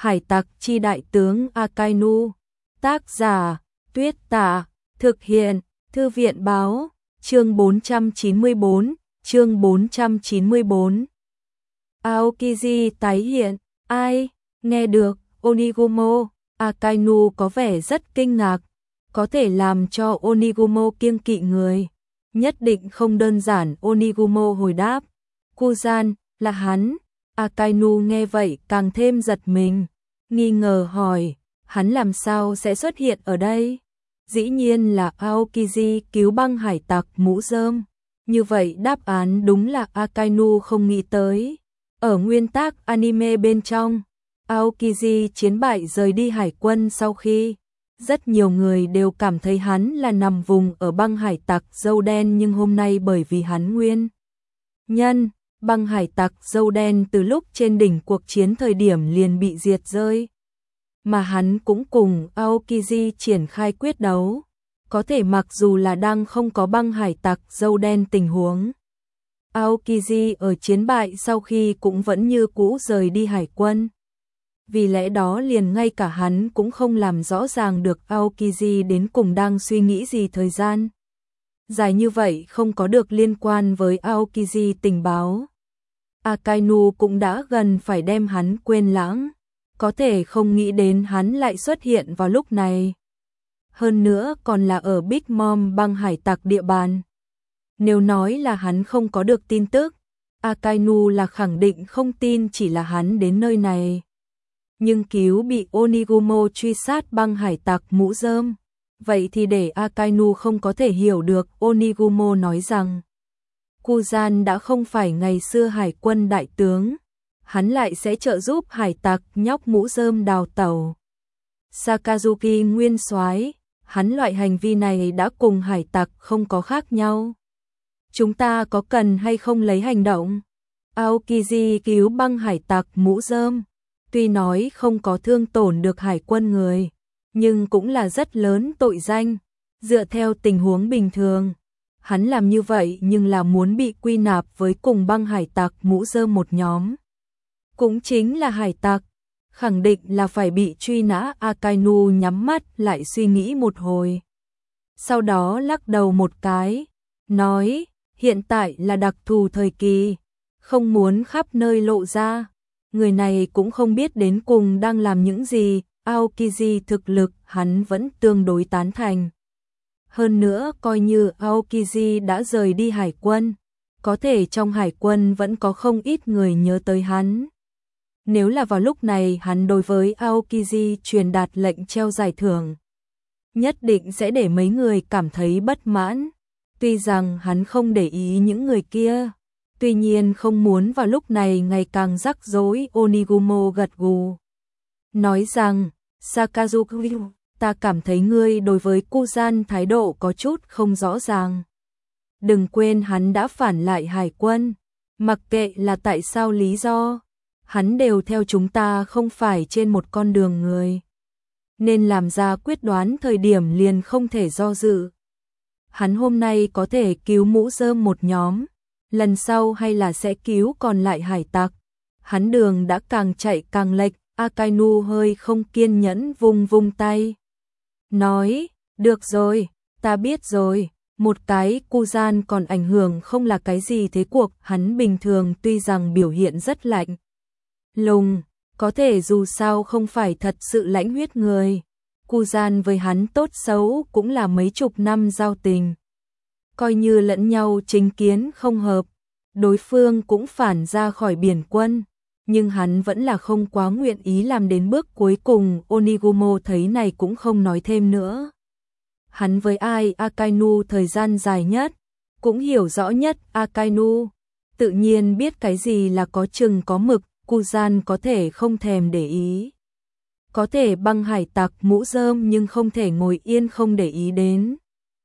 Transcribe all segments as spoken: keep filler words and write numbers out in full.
Hải tặc chi đại tướng Akainu. Tác giả Tuyết Tả. Thực hiện Thư viện báo. Chương bốn trăm chín mươi bốn. Chương bốn trăm chín mươi bốn. Aokiji tái hiện. Ai? Nghe được Onigumo. Akainu có vẻ rất kinh ngạc. Có thể làm cho Onigumo kiêng kỵ người. Nhất định không đơn giản. Onigumo hồi đáp. Kuzan, là hắn. Akainu nghe vậy càng thêm giật mình. Nghi ngờ hỏi, hắn làm sao sẽ xuất hiện ở đây? Dĩ nhiên là Aokiji cứu băng hải tặc mũ rơm. Như vậy đáp án đúng là Akainu không nghĩ tới. Ở nguyên tác anime bên trong, Aokiji chiến bại rời đi hải quân sau khi rất nhiều người đều cảm thấy hắn là nằm vùng ở băng hải tặc dâu đen, nhưng hôm nay bởi vì hắn nguyên nhân, băng hải tặc dâu đen từ lúc trên đỉnh cuộc chiến thời điểm liền bị diệt rơi. Mà hắn cũng cùng Aokiji triển khai quyết đấu. Có thể mặc dù là đang không có băng hải tặc dâu đen tình huống, Aokiji ở chiến bại sau khi cũng vẫn như cũ rời đi hải quân. Vì lẽ đó liền ngay cả hắn cũng không làm rõ ràng được Aokiji đến cùng đang suy nghĩ gì thời gian dài như vậy không có được liên quan với Aokiji tình báo. Akainu cũng đã gần phải đem hắn quên lãng. Có thể không nghĩ đến hắn lại xuất hiện vào lúc này. Hơn nữa còn là ở Big Mom băng hải tặc địa bàn. Nếu nói là hắn không có được tin tức, Akainu là khẳng định không tin chỉ là hắn đến nơi này. Nhưng cứu bị Onigumo truy sát băng hải tặc mũ rơm. Vậy thì để Akainu không có thể hiểu được Onigumo nói rằng Kuzan đã không phải ngày xưa hải quân đại tướng. Hắn lại sẽ trợ giúp hải tặc nhóc mũ rơm đào tẩu. Sakazuki nguyên soái, hắn loại hành vi này đã cùng hải tặc không có khác nhau. Chúng ta có cần hay không lấy hành động? Aokiji cứu băng hải tặc mũ rơm, tuy nói không có thương tổn được hải quân người, nhưng cũng là rất lớn tội danh. Dựa theo tình huống bình thường, hắn làm như vậy nhưng là muốn bị quy nạp với cùng băng hải tặc mũ rơm một nhóm. Cũng chính là hải tặc, khẳng định là phải bị truy nã. Akainu nhắm mắt lại suy nghĩ một hồi. Sau đó lắc đầu một cái, nói, hiện tại là đặc thù thời kỳ, không muốn khắp nơi lộ ra. Người này cũng không biết đến cùng đang làm những gì. Aokiji thực lực hắn vẫn tương đối tán thành. Hơn nữa coi như Aokiji đã rời đi hải quân, có thể trong hải quân vẫn có không ít người nhớ tới hắn. Nếu là vào lúc này hắn đối với Aokiji truyền đạt lệnh treo giải thưởng, nhất định sẽ để mấy người cảm thấy bất mãn. Tuy rằng hắn không để ý những người kia, tuy nhiên không muốn vào lúc này ngày càng rắc rối. Onigumo gật gù, nói rằng, Sakazuki, ta cảm thấy ngươi đối với Kuzan thái độ có chút không rõ ràng. Đừng quên hắn đã phản lại hải quân, mặc kệ là tại sao lý do, hắn đều theo chúng ta không phải trên một con đường người. Nên làm ra quyết đoán thời điểm liền không thể do dự. Hắn hôm nay có thể cứu mũ rơm một nhóm, lần sau hay là sẽ cứu còn lại hải tặc. Hắn đường đã càng chạy càng lệch. Akainu hơi không kiên nhẫn vung vung tay. Nói, được rồi, ta biết rồi. Một cái Kuzan còn ảnh hưởng không là cái gì thế cuộc. Hắn bình thường tuy rằng biểu hiện rất lạnh lùng, có thể dù sao không phải thật sự lãnh huyết người. Kuzan với hắn tốt xấu cũng là mấy chục năm giao tình. Coi như lẫn nhau chính kiến không hợp, đối phương cũng phản ra khỏi biển quân. Nhưng hắn vẫn là không quá nguyện ý làm đến bước cuối cùng. Onigumo thấy này cũng không nói thêm nữa. Hắn với ai Akainu thời gian dài nhất, cũng hiểu rõ nhất Akainu, tự nhiên biết cái gì là có chừng có mực. Kuzan có thể không thèm để ý, có thể băng hải tặc mũ rơm nhưng không thể ngồi yên không để ý đến.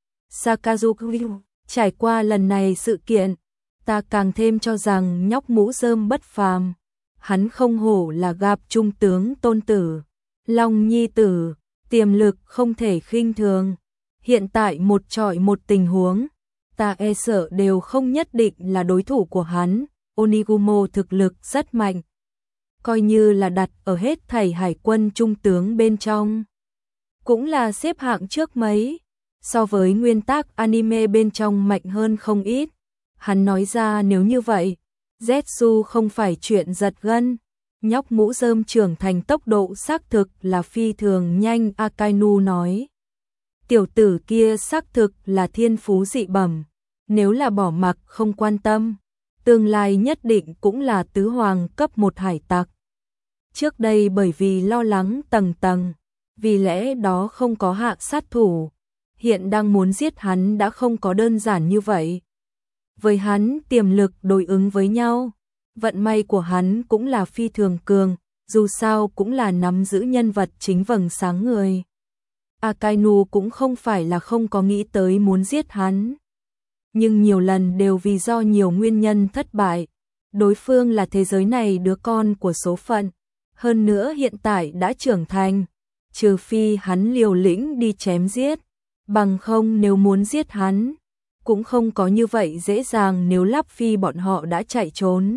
Sakazuki, trải qua lần này sự kiện, ta càng thêm cho rằng nhóc mũ rơm bất phàm. Hắn không hổ là gặp trung tướng tôn tử, Long nhi tử, tiềm lực không thể khinh thường. Hiện tại một trọi một tình huống, ta e sợ đều không nhất định là đối thủ của hắn. Onigumo thực lực rất mạnh, coi như là đặt ở hết thảy hải quân trung tướng bên trong. Cũng là xếp hạng trước mấy, so với nguyên tác anime bên trong mạnh hơn không ít. Hắn nói ra nếu như vậy, Zetsu không phải chuyện giật gân. Nhóc mũ rơm trưởng thành tốc độ xác thực là phi thường nhanh, Akainu nói. Tiểu tử kia xác thực là thiên phú dị bẩm, nếu là bỏ mặc không quan tâm, tương lai nhất định cũng là tứ hoàng cấp một hải tặc. Trước đây bởi vì lo lắng tầng tầng, vì lẽ đó không có hạ sát thủ, hiện đang muốn giết hắn đã không có đơn giản như vậy. Với hắn tiềm lực đối ứng với nhau, vận may của hắn cũng là phi thường cường, dù sao cũng là nắm giữ nhân vật chính vầng sáng người. Akainu cũng không phải là không có nghĩ tới muốn giết hắn, nhưng nhiều lần đều vì do nhiều nguyên nhân thất bại. Đối phương là thế giới này đứa con của số phận, hơn nữa hiện tại đã trưởng thành, trừ phi hắn liều lĩnh đi chém giết, bằng không nếu muốn giết hắn, cũng không có như vậy dễ dàng nếu Lắp Phi bọn họ đã chạy trốn.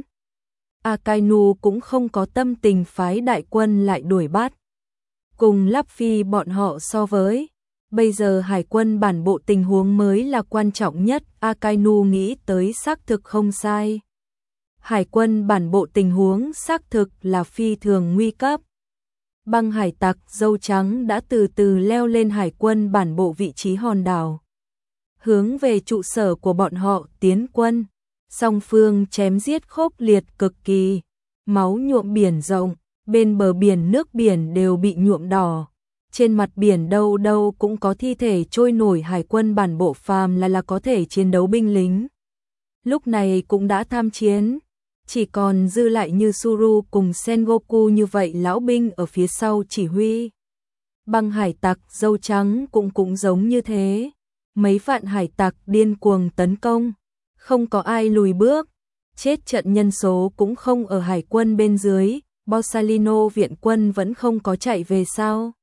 Akainu cũng không có tâm tình phái đại quân lại đuổi bắt. Cùng Lắp Phi bọn họ so với, bây giờ hải quân bản bộ tình huống mới là quan trọng nhất, Akainu nghĩ tới xác thực không sai. Hải quân bản bộ tình huống xác thực là phi thường nguy cấp. Băng hải tặc dâu trắng đã từ từ leo lên hải quân bản bộ vị trí hòn đảo, hướng về trụ sở của bọn họ tiến quân. Song phương chém giết khốc liệt cực kỳ, máu nhuộm biển rộng, bên bờ biển nước biển đều bị nhuộm đỏ. Trên mặt biển đâu đâu cũng có thi thể trôi nổi, hải quân bản bộ phàm là là có thể chiến đấu binh lính. Lúc này cũng đã tham chiến, chỉ còn dư lại như Suru cùng Sengoku như vậy lão binh ở phía sau chỉ huy. Băng hải tặc dâu trắng cũng cũng giống như thế, mấy vạn hải tặc điên cuồng tấn công, không có ai lùi bước, chết trận nhân số cũng không ở hải quân bên dưới. Borsalino viện quân vẫn không có chạy về sao?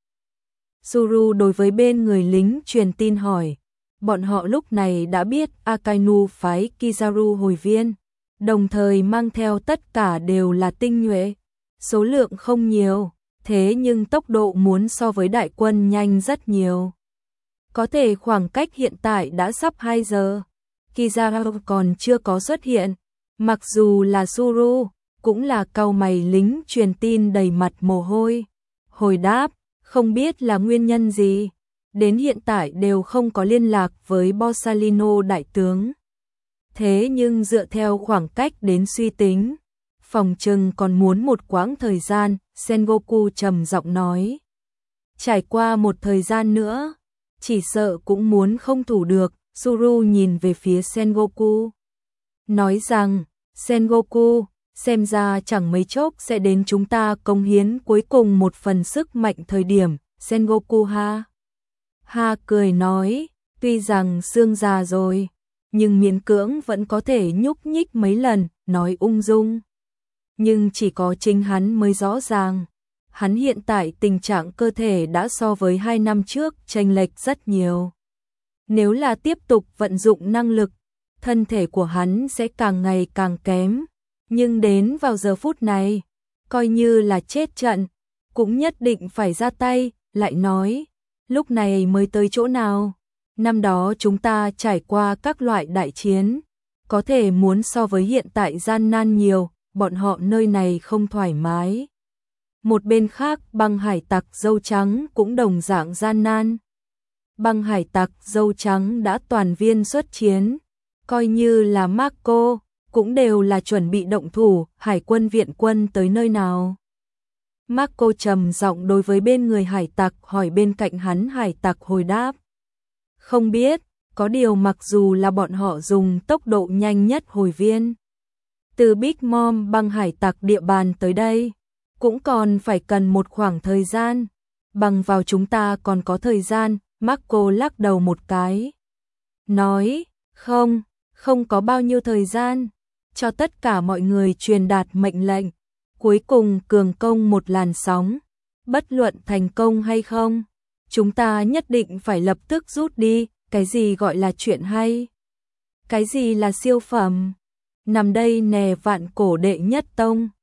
Suru đối với bên người lính truyền tin hỏi. Bọn họ lúc này đã biết Akainu phái Kizaru hồi viên, đồng thời mang theo tất cả đều là tinh nhuệ, số lượng không nhiều, thế nhưng tốc độ muốn so với đại quân nhanh rất nhiều. Có thể khoảng cách hiện tại đã sắp hai giờ, Kizaru còn chưa có xuất hiện, mặc dù là Suru, cũng là cau mày. Lính truyền tin đầy mặt mồ hôi, hồi đáp, không biết là nguyên nhân gì, đến hiện tại đều không có liên lạc với Borsalino đại tướng. Thế nhưng dựa theo khoảng cách đến suy tính, phòng trừng còn muốn một quãng thời gian, Sengoku trầm giọng nói. Trải qua một thời gian nữa, chỉ sợ cũng muốn không thủ được. Suru nhìn về phía Sengoku, nói rằng, Sengoku, xem ra chẳng mấy chốc sẽ đến chúng ta cống hiến cuối cùng một phần sức mạnh thời điểm. Sengoku ha ha cười nói, tuy rằng xương già rồi, nhưng miễn cưỡng vẫn có thể nhúc nhích mấy lần, nói ung dung. Nhưng chỉ có chính hắn mới rõ ràng, hắn hiện tại tình trạng cơ thể đã so với hai năm trước chênh lệch rất nhiều. Nếu là tiếp tục vận dụng năng lực, thân thể của hắn sẽ càng ngày càng kém. Nhưng đến vào giờ phút này, coi như là chết trận, cũng nhất định phải ra tay. Lại nói, lúc này mới tới chỗ nào? Năm đó chúng ta trải qua các loại đại chiến, có thể muốn so với hiện tại gian nan nhiều, bọn họ nơi này không thoải mái. Một bên khác, băng hải tặc dâu trắng cũng đồng dạng gian nan. Băng hải tặc dâu trắng đã toàn viên xuất chiến, coi như là Marco, cũng đều là chuẩn bị động thủ. Hải quân viện quân tới nơi nào? Marco trầm giọng đối với bên người hải tặc hỏi, bên cạnh hắn hải tặc hồi đáp. Không biết, có điều mặc dù là bọn họ dùng tốc độ nhanh nhất hồi viên từ Big Mom băng hải tặc địa bàn tới đây, cũng còn phải cần một khoảng thời gian, bằng vào chúng ta còn có thời gian. Marco lắc đầu một cái, nói, không, không có bao nhiêu thời gian, cho tất cả mọi người truyền đạt mệnh lệnh, cuối cùng cường công một làn sóng, bất luận thành công hay không, chúng ta nhất định phải lập tức rút đi. Cái gì gọi là chuyện hay? Cái gì là siêu phẩm? Nằm đây nè, vạn cổ đệ nhất tông.